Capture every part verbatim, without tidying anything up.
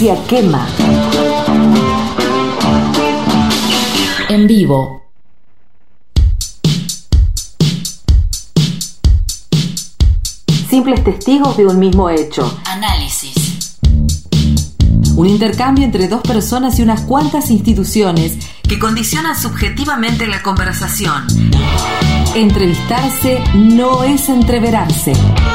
Quema. En vivo. Simples testigos de un mismo hecho. Análisis. Un intercambio entre dos personas y unas cuantas instituciones que condicionan subjetivamente la conversación. Entrevistarse no es entreverarse.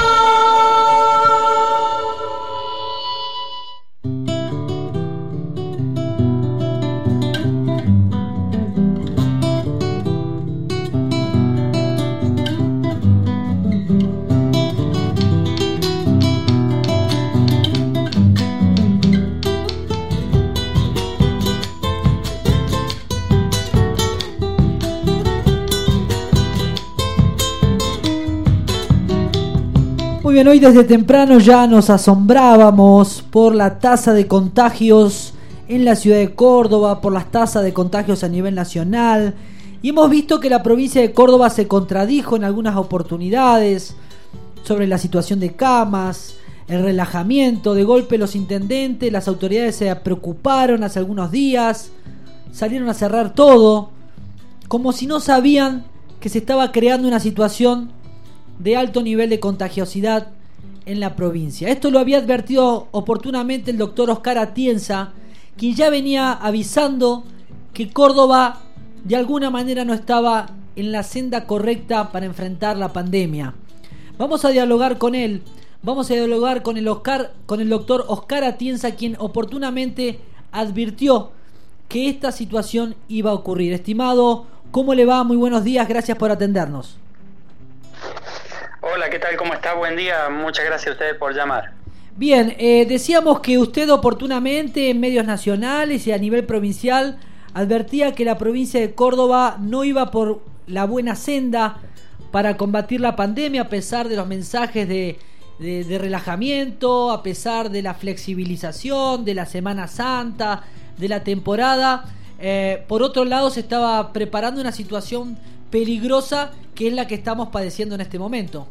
Muy bien, hoy desde temprano ya nos asombrábamos por la tasa de contagios en la ciudad de Córdoba, por las tasas de contagios a nivel nacional, y hemos visto que la provincia de Córdoba se contradijo en algunas oportunidades sobre la situación de camas, el relajamiento. De golpe los intendentes, las autoridades se preocuparon hace algunos días, salieron a cerrar todo, como si no sabían que se estaba creando una situación de alto nivel de contagiosidad en la provincia. Esto lo había advertido oportunamente el doctor Oscar Atienza, quien ya venía avisando que Córdoba de alguna manera no estaba en la senda correcta para enfrentar la pandemia. Vamos a dialogar con él, vamos a dialogar con el Oscar, con el doctor Oscar Atienza, quien oportunamente advirtió que esta situación iba a ocurrir. Estimado, ¿cómo le va? Muy buenos días, gracias por atendernos. Hola, ¿qué tal? ¿Cómo está? Buen día. Muchas gracias a ustedes por llamar. Bien, eh, decíamos que usted oportunamente en medios nacionales y a nivel provincial advertía que la provincia de Córdoba no iba por la buena senda para combatir la pandemia, a pesar de los mensajes de, de, de relajamiento, a pesar de la flexibilización, de la Semana Santa, de la temporada. Eh, por otro lado, se estaba preparando una situación peligrosa que es la que estamos padeciendo en este momento.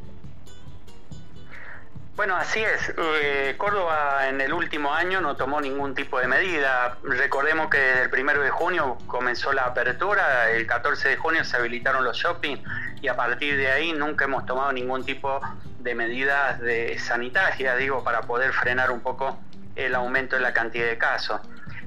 Bueno, así es. Eh, Córdoba en el último año no tomó ningún tipo de medida. Recordemos que desde el primero de junio comenzó la apertura, el catorce de junio se habilitaron los shopping y a partir de ahí nunca hemos tomado ningún tipo de medidas de sanitarias, digo, para poder frenar un poco el aumento de la cantidad de casos.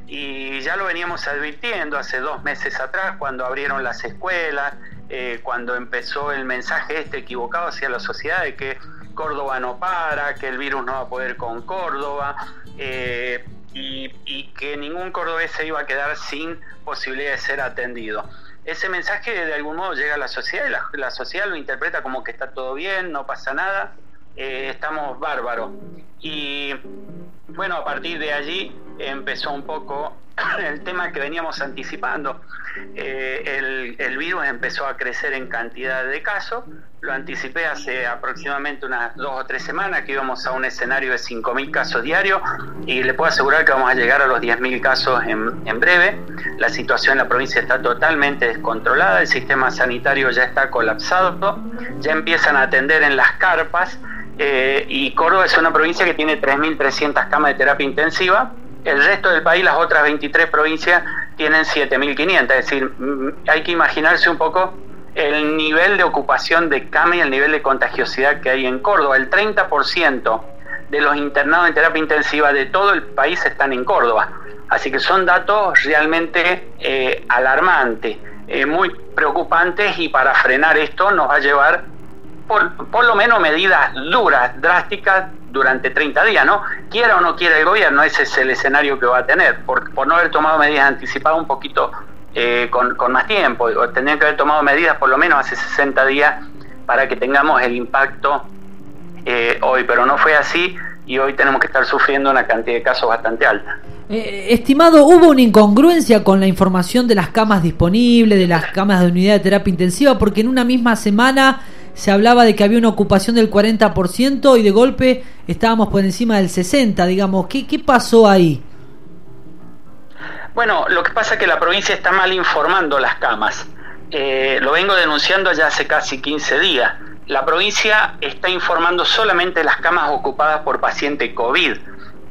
Y ya lo veníamos advirtiendo hace dos meses atrás, cuando abrieron las escuelas, eh, cuando empezó el mensaje este equivocado hacia la sociedad de que Córdoba no para, que el virus no va a poder con Córdoba, eh, y, y que ningún cordobés se iba a quedar sin posibilidad de ser atendido. Ese mensaje de algún modo llega a la sociedad y la, la sociedad lo interpreta como que está todo bien, no pasa nada, eh, estamos bárbaros. Y bueno, a partir de allí empezó un poco el tema que veníamos anticipando. Eh, el, el virus empezó a crecer en cantidad de casos. Lo anticipé hace aproximadamente unas dos o tres semanas que íbamos a un escenario de cinco mil casos diarios y le puedo asegurar que vamos a llegar a los diez mil casos en, en breve. La situación en la provincia está totalmente descontrolada, el sistema sanitario ya está colapsado, ya empiezan a atender en las carpas. Eh, y Córdoba es una provincia que tiene tres mil trescientas camas de terapia intensiva. El resto del país, las otras veintitrés provincias, tienen siete mil quinientas. Es decir, hay que imaginarse un poco el nivel de ocupación de cama y el nivel de contagiosidad que hay en Córdoba. El treinta por ciento de los internados en terapia intensiva de todo el país están en Córdoba. Así que son datos realmente eh, alarmantes, eh, muy preocupantes, y para frenar esto nos va a llevar Por, por lo menos medidas duras, drásticas, durante treinta días, ¿no? Quiera o no quiera el gobierno, ese es el escenario que va a tener, por, por no haber tomado medidas anticipadas un poquito eh, con, con más tiempo. Tendrían que haber tomado medidas por lo menos hace sesenta días para que tengamos el impacto eh, hoy, pero no fue así y hoy tenemos que estar sufriendo una cantidad de casos bastante alta. Eh, estimado, ¿hubo una incongruencia con la información de las camas disponibles, de las camas de unidad de terapia intensiva? Porque en una misma semana se hablaba de que había una ocupación del cuarenta por ciento y de golpe estábamos por encima del sesenta por ciento, digamos. ¿Qué, qué pasó ahí? Bueno, lo que pasa es que la provincia está mal informando las camas. Eh, lo vengo denunciando ya hace casi quince días. La provincia está informando solamente las camas ocupadas por paciente COVID.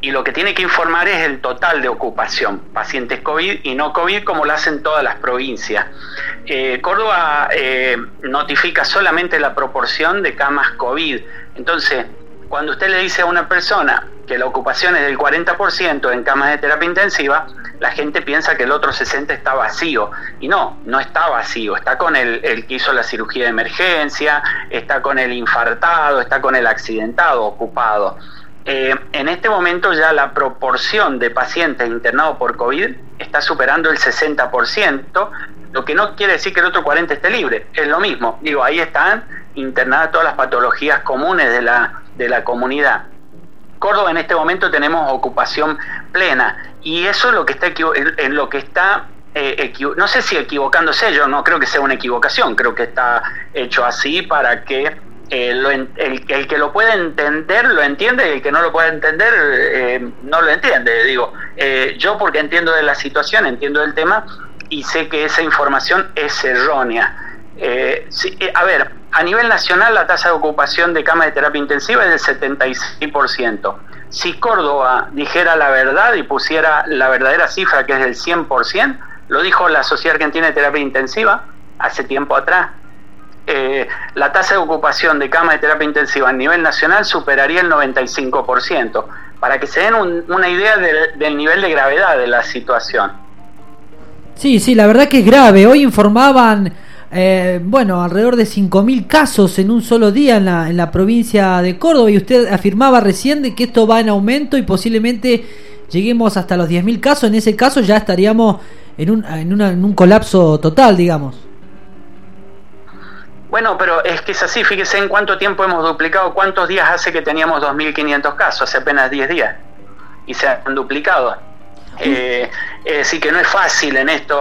y lo que tiene que informar es el total de ocupación, pacientes COVID y no COVID, como lo hacen todas las provincias. Eh, Córdoba eh, notifica solamente la proporción de camas COVID. Entonces, cuando usted le dice a una persona que la ocupación es del cuarenta por ciento en camas de terapia intensiva, la gente piensa que el otro sesenta por ciento está vacío. Y no, no está vacío. Está con el, el que hizo la cirugía de emergencia, está con el infartado, está con el accidentado ocupado. Eh, en este momento ya la proporción de pacientes internados por COVID está superando el sesenta por ciento, lo que no quiere decir que el otro cuarenta por ciento esté libre, es lo mismo. Digo, ahí están internadas todas las patologías comunes de la, de la comunidad. Córdoba en este momento tenemos ocupación plena, y eso es lo que está en lo que está eh, no sé si equivocándose, yo no creo que sea una equivocación, creo que está hecho así para que Eh, lo, el, el que lo puede entender lo entiende, y el que no lo puede entender eh, no lo entiende. Digo, eh, yo porque entiendo de la situación, entiendo del tema y sé que esa información es errónea. Eh, sí, eh, a ver, a nivel nacional la tasa de ocupación de camas de terapia intensiva es del setenta y seis por ciento. Si Córdoba dijera la verdad y pusiera la verdadera cifra, que es del cien por ciento, lo dijo la Sociedad Argentina de Terapia Intensiva hace tiempo atrás. Eh, la tasa de ocupación de camas de terapia intensiva a nivel nacional superaría el noventa y cinco por ciento, para que se den un, una idea del, del nivel de gravedad de la situación. Sí, sí, la verdad que es grave. Hoy informaban, eh, bueno, alrededor de cinco mil casos en un solo día en la, en la provincia de Córdoba, y usted afirmaba recién de que esto va en aumento y posiblemente lleguemos hasta los diez mil casos. En ese caso ya estaríamos en un, en, una, en un colapso total, digamos. Bueno, pero es que es así, fíjese en cuánto tiempo hemos duplicado, cuántos días hace que teníamos dos mil quinientos casos, hace apenas diez días, y se han duplicado. Eh, es decir, que no es fácil en esto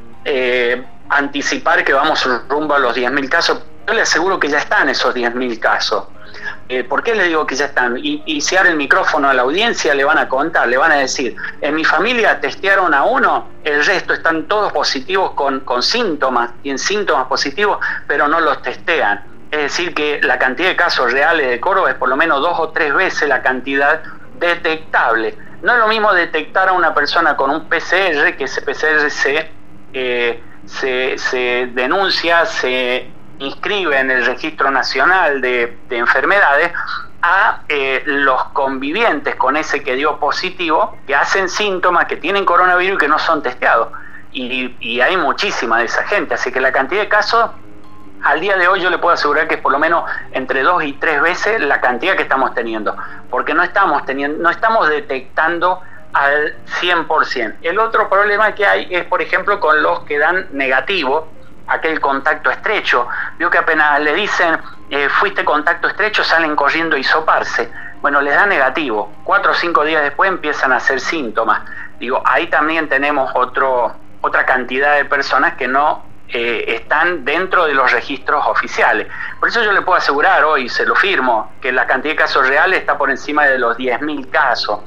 eh, anticipar que vamos rumbo a los diez mil casos. Yo le aseguro que ya están esos diez mil casos. Eh, ¿Por qué le digo que ya están? Y, y si abre el micrófono a la audiencia le van a contar, le van a decir, en mi familia testearon a uno, el resto están todos positivos con, con síntomas, tienen síntomas positivos, pero no los testean. Es decir, que la cantidad de casos reales de Córdoba es por lo menos dos o tres veces la cantidad detectable. No es lo mismo detectar a una persona con un P C R, que ese P C R se, eh, se, se denuncia, se inscribe en el Registro Nacional de, de Enfermedades, a eh, los convivientes con ese que dio positivo, que hacen síntomas, que tienen coronavirus y que no son testeados. Y, y hay muchísima de esa gente, así que la cantidad de casos, al día de hoy yo le puedo asegurar que es por lo menos entre dos y tres veces la cantidad que estamos teniendo, porque no estamos teniendo, no estamos detectando al cien por ciento. El otro problema que hay es, por ejemplo, con los que dan negativo, aquel contacto estrecho. Vio que apenas le dicen eh, fuiste contacto estrecho, salen corriendo a hisoparse. Bueno, les da negativo, cuatro o cinco días después empiezan a hacer síntomas. Digo, ahí también tenemos otro, otra cantidad de personas que no eh, están dentro de los registros oficiales. Por eso yo le puedo asegurar hoy, se lo firmo, que la cantidad de casos reales está por encima de los diez mil casos.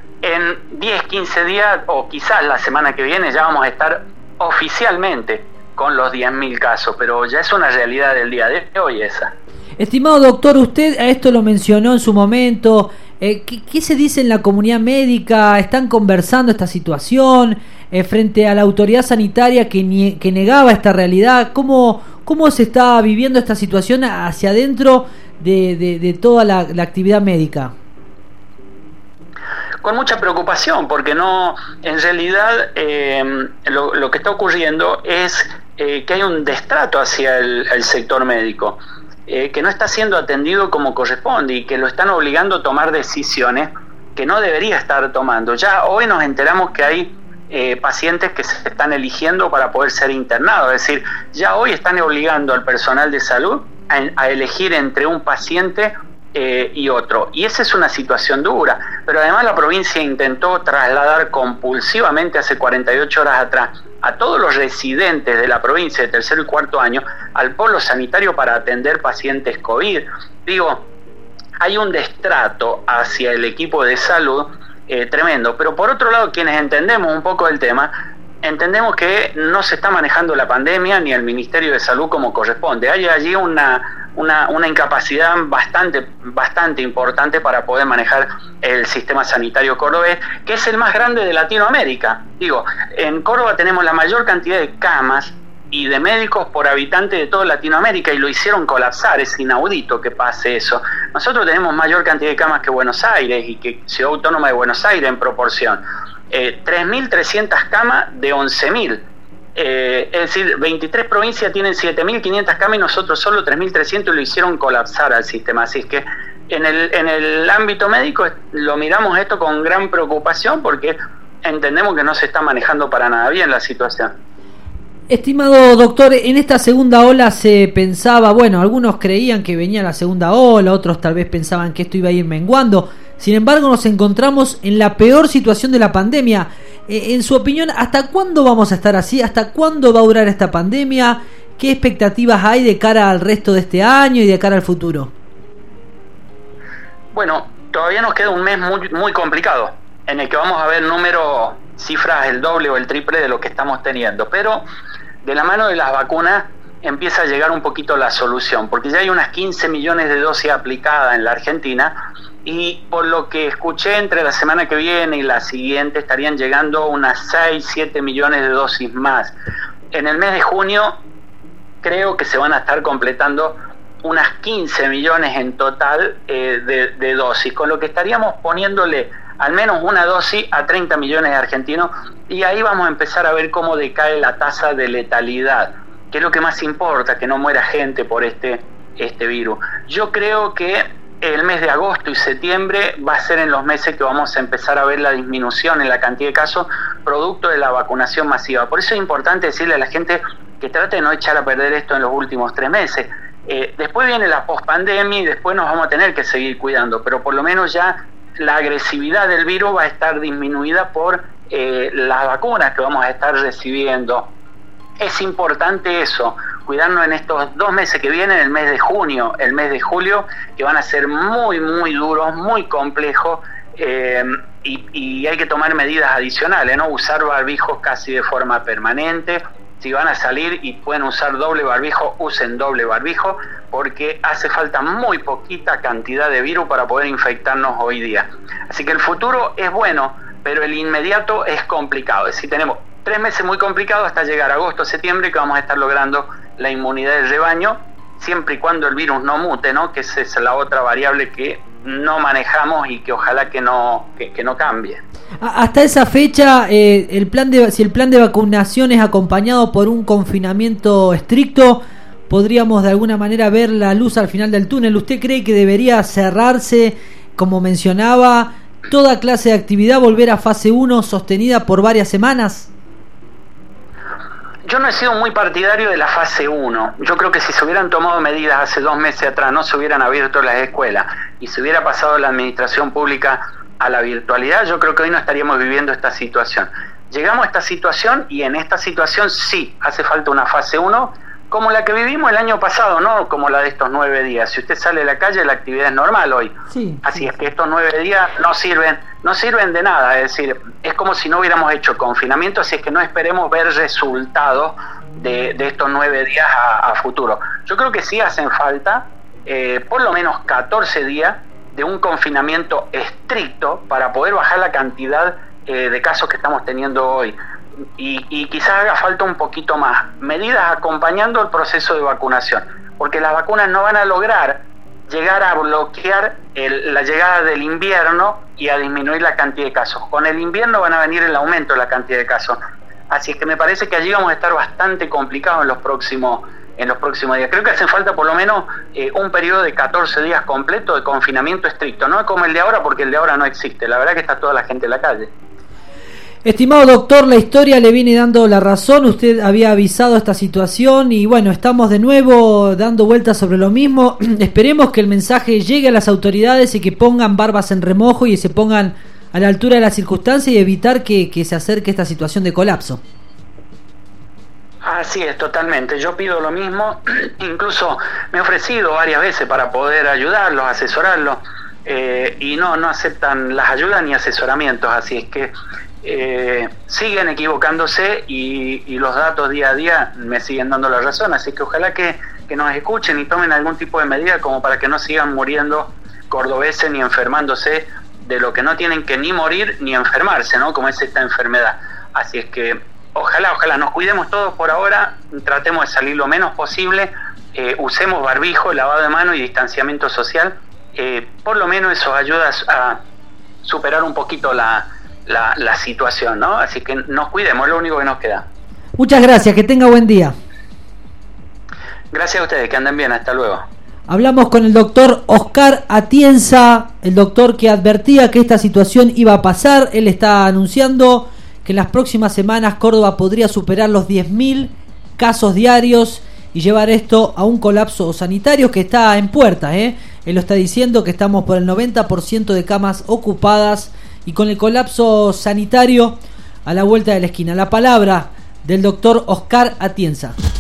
En diez, quince días, o quizás la semana que viene, ya vamos a estar oficialmente con los diez mil casos, pero ya es una realidad del día de hoy esa. Estimado doctor, usted a esto lo mencionó en su momento. Eh, ¿qué, ¿Qué se dice en la comunidad médica? ¿Están conversando esta situación eh, frente a la autoridad sanitaria que, nie, que negaba esta realidad? ¿Cómo, cómo se está viviendo esta situación hacia adentro de, de, de toda la, la actividad médica? Con mucha preocupación, porque no, en realidad eh, lo, lo que está ocurriendo es eh, que hay un destrato hacia el, el sector médico, eh, que no está siendo atendido como corresponde y que lo están obligando a tomar decisiones que no debería estar tomando. Ya hoy nos enteramos que hay eh, pacientes que se están eligiendo para poder ser internados, es decir, ya hoy están obligando al personal de salud a, a elegir entre un paciente Eh, y otro, y esa es una situación dura, pero además la provincia intentó trasladar compulsivamente hace cuarenta y ocho horas atrás a todos los residentes de la provincia de tercero y cuarto año al polo sanitario para atender pacientes COVID. Digo, hay un destrato hacia el equipo de salud eh, tremendo, pero por otro lado, quienes entendemos un poco el tema, entendemos que no se está manejando la pandemia ni el Ministerio de Salud como corresponde. Hay allí una una, una incapacidad bastante, bastante importante para poder manejar el sistema sanitario cordobés, que es el más grande de Latinoamérica. Digo, en Córdoba tenemos la mayor cantidad de camas y de médicos por habitante de toda Latinoamérica, y lo hicieron colapsar. Es inaudito que pase eso. Nosotros tenemos mayor cantidad de camas que Buenos Aires y que Ciudad Autónoma de Buenos Aires en proporción. Eh, tres mil trescientas camas de once mil. Eh, es decir, veintitrés provincias tienen siete mil quinientas camas y nosotros solo tres mil trescientos, y lo hicieron colapsar al sistema. Así es que en el, en el ámbito médico lo miramos esto con gran preocupación, porque entendemos que no se está manejando para nada bien la situación. Estimado doctor, en esta segunda ola se pensaba, bueno, algunos creían que venía la segunda ola, otros tal vez pensaban que esto iba a ir menguando. Sin embargo, nos encontramos en la peor situación de la pandemia. Eh, en su opinión, ¿hasta cuándo vamos a estar así? ¿Hasta cuándo va a durar esta pandemia? ¿Qué expectativas hay de cara al resto de este año y de cara al futuro? Bueno, todavía nos queda un mes muy, muy complicado, en el que vamos a ver números, cifras el doble o el triple de lo que estamos teniendo, pero de la mano de las vacunas empieza a llegar un poquito la solución, porque ya hay unas quince millones de dosis aplicadas en la Argentina, y por lo que escuché, entre la semana que viene y la siguiente estarían llegando unas seis, siete millones de dosis más. En el mes de junio creo que se van a estar completando unas quince millones en total eh, de, de dosis, con lo que estaríamos poniéndole al menos una dosis a treinta millones de argentinos, y ahí vamos a empezar a ver cómo decae la tasa de letalidad, que es lo que más importa, que no muera gente por este, este virus. Yo creo que el mes de agosto y septiembre va a ser en los meses que vamos a empezar a ver la disminución en la cantidad de casos producto de la vacunación masiva. Por eso es importante decirle a la gente que trate de no echar a perder esto en los últimos tres meses. Eh, después viene la pospandemia y después nos vamos a tener que seguir cuidando, pero por lo menos ya la agresividad del virus va a estar disminuida por eh, las vacunas que vamos a estar recibiendo. Es importante eso, cuidarnos en estos dos meses que vienen, el mes de junio, el mes de julio, que van a ser muy, muy duros, muy complejos, eh, y, y hay que tomar medidas adicionales, ¿no? Usar barbijos casi de forma permanente. Si van a salir y pueden usar doble barbijo, usen doble barbijo, porque hace falta muy poquita cantidad de virus para poder infectarnos hoy día. Así que el futuro es bueno, pero el inmediato es complicado. Es decir, tenemos tres meses muy complicados hasta llegar a agosto, septiembre, que vamos a estar logrando la inmunidad del rebaño, siempre y cuando el virus no mute, ¿no? Que esa es la otra variable que no manejamos y que ojalá que no, que, que no cambie. Hasta esa fecha, eh, el plan de, si el plan de vacunación es acompañado por un confinamiento estricto, podríamos de alguna manera ver la luz al final del túnel. ¿Usted cree que debería cerrarse, como mencionaba, toda clase de actividad, volver a fase uno sostenida por varias semanas? Yo no he sido muy partidario de la fase uno. Yo creo que si se hubieran tomado medidas hace dos meses atrás, no se hubieran abierto las escuelas y se hubiera pasado la administración pública a la virtualidad, yo creo que hoy no estaríamos viviendo esta situación. Llegamos a esta situación y en esta situación sí hace falta una fase uno, como la que vivimos el año pasado, no como la de estos nueve días. Si usted sale a la calle, la actividad es normal hoy. Sí, Así sí. es que estos nueve días no sirven, no sirven de nada. Es decir, es como si no hubiéramos hecho confinamiento, así es que no esperemos ver resultados de, de estos nueve días a, a futuro. Yo creo que sí hacen falta eh, por lo menos catorce días de un confinamiento estricto para poder bajar la cantidad eh, de casos que estamos teniendo hoy. Y, y quizás haga falta un poquito más, medidas acompañando el proceso de vacunación, porque las vacunas no van a lograr llegar a bloquear el, la llegada del invierno y a disminuir la cantidad de casos. Con el invierno van a venir el aumento de la cantidad de casos. Así es que me parece que allí vamos a estar bastante complicados en los próximos en los próximos días. Creo que hace falta por lo menos eh, un periodo de catorce días completo de confinamiento estricto, no como el de ahora, porque el de ahora no existe. La verdad que está toda la gente en la calle. Estimado doctor, la historia le viene dando la razón. Usted había avisado esta situación y bueno, estamos de nuevo dando vueltas sobre lo mismo. Esperemos que el mensaje llegue a las autoridades y que pongan barbas en remojo y se pongan a la altura de las circunstancias y evitar que, que se acerque esta situación de colapso. Así es, totalmente. Yo pido lo mismo. Incluso me he ofrecido varias veces para poder ayudarlos, asesorarlos, eh, y no, no aceptan las ayudas ni asesoramientos. Así es que Eh, siguen equivocándose y, y los datos día a día me siguen dando la razón, así que ojalá que, que nos escuchen y tomen algún tipo de medida como para que no sigan muriendo cordobeses ni enfermándose de lo que no tienen que ni morir ni enfermarse, ¿no? Como es esta enfermedad. Así es que ojalá, ojalá nos cuidemos todos por ahora, tratemos de salir lo menos posible, eh, usemos barbijo, lavado de mano y distanciamiento social. Eh, por lo menos eso ayuda a superar un poquito la, la, la situación, ¿no? Así que nos cuidemos, es lo único que nos queda. Muchas gracias, que tenga buen día. Gracias a ustedes, que anden bien, hasta luego. Hablamos con el doctor Oscar Atienza, el doctor que advertía que esta situación iba a pasar. Él está anunciando que en las próximas semanas Córdoba podría superar los diez mil casos diarios y llevar esto a un colapso sanitario que está en puerta, ¿eh? Él lo está diciendo, que estamos por el noventa por ciento de camas ocupadas y con el colapso sanitario a la vuelta de la esquina. La palabra del doctor Oscar Atienza.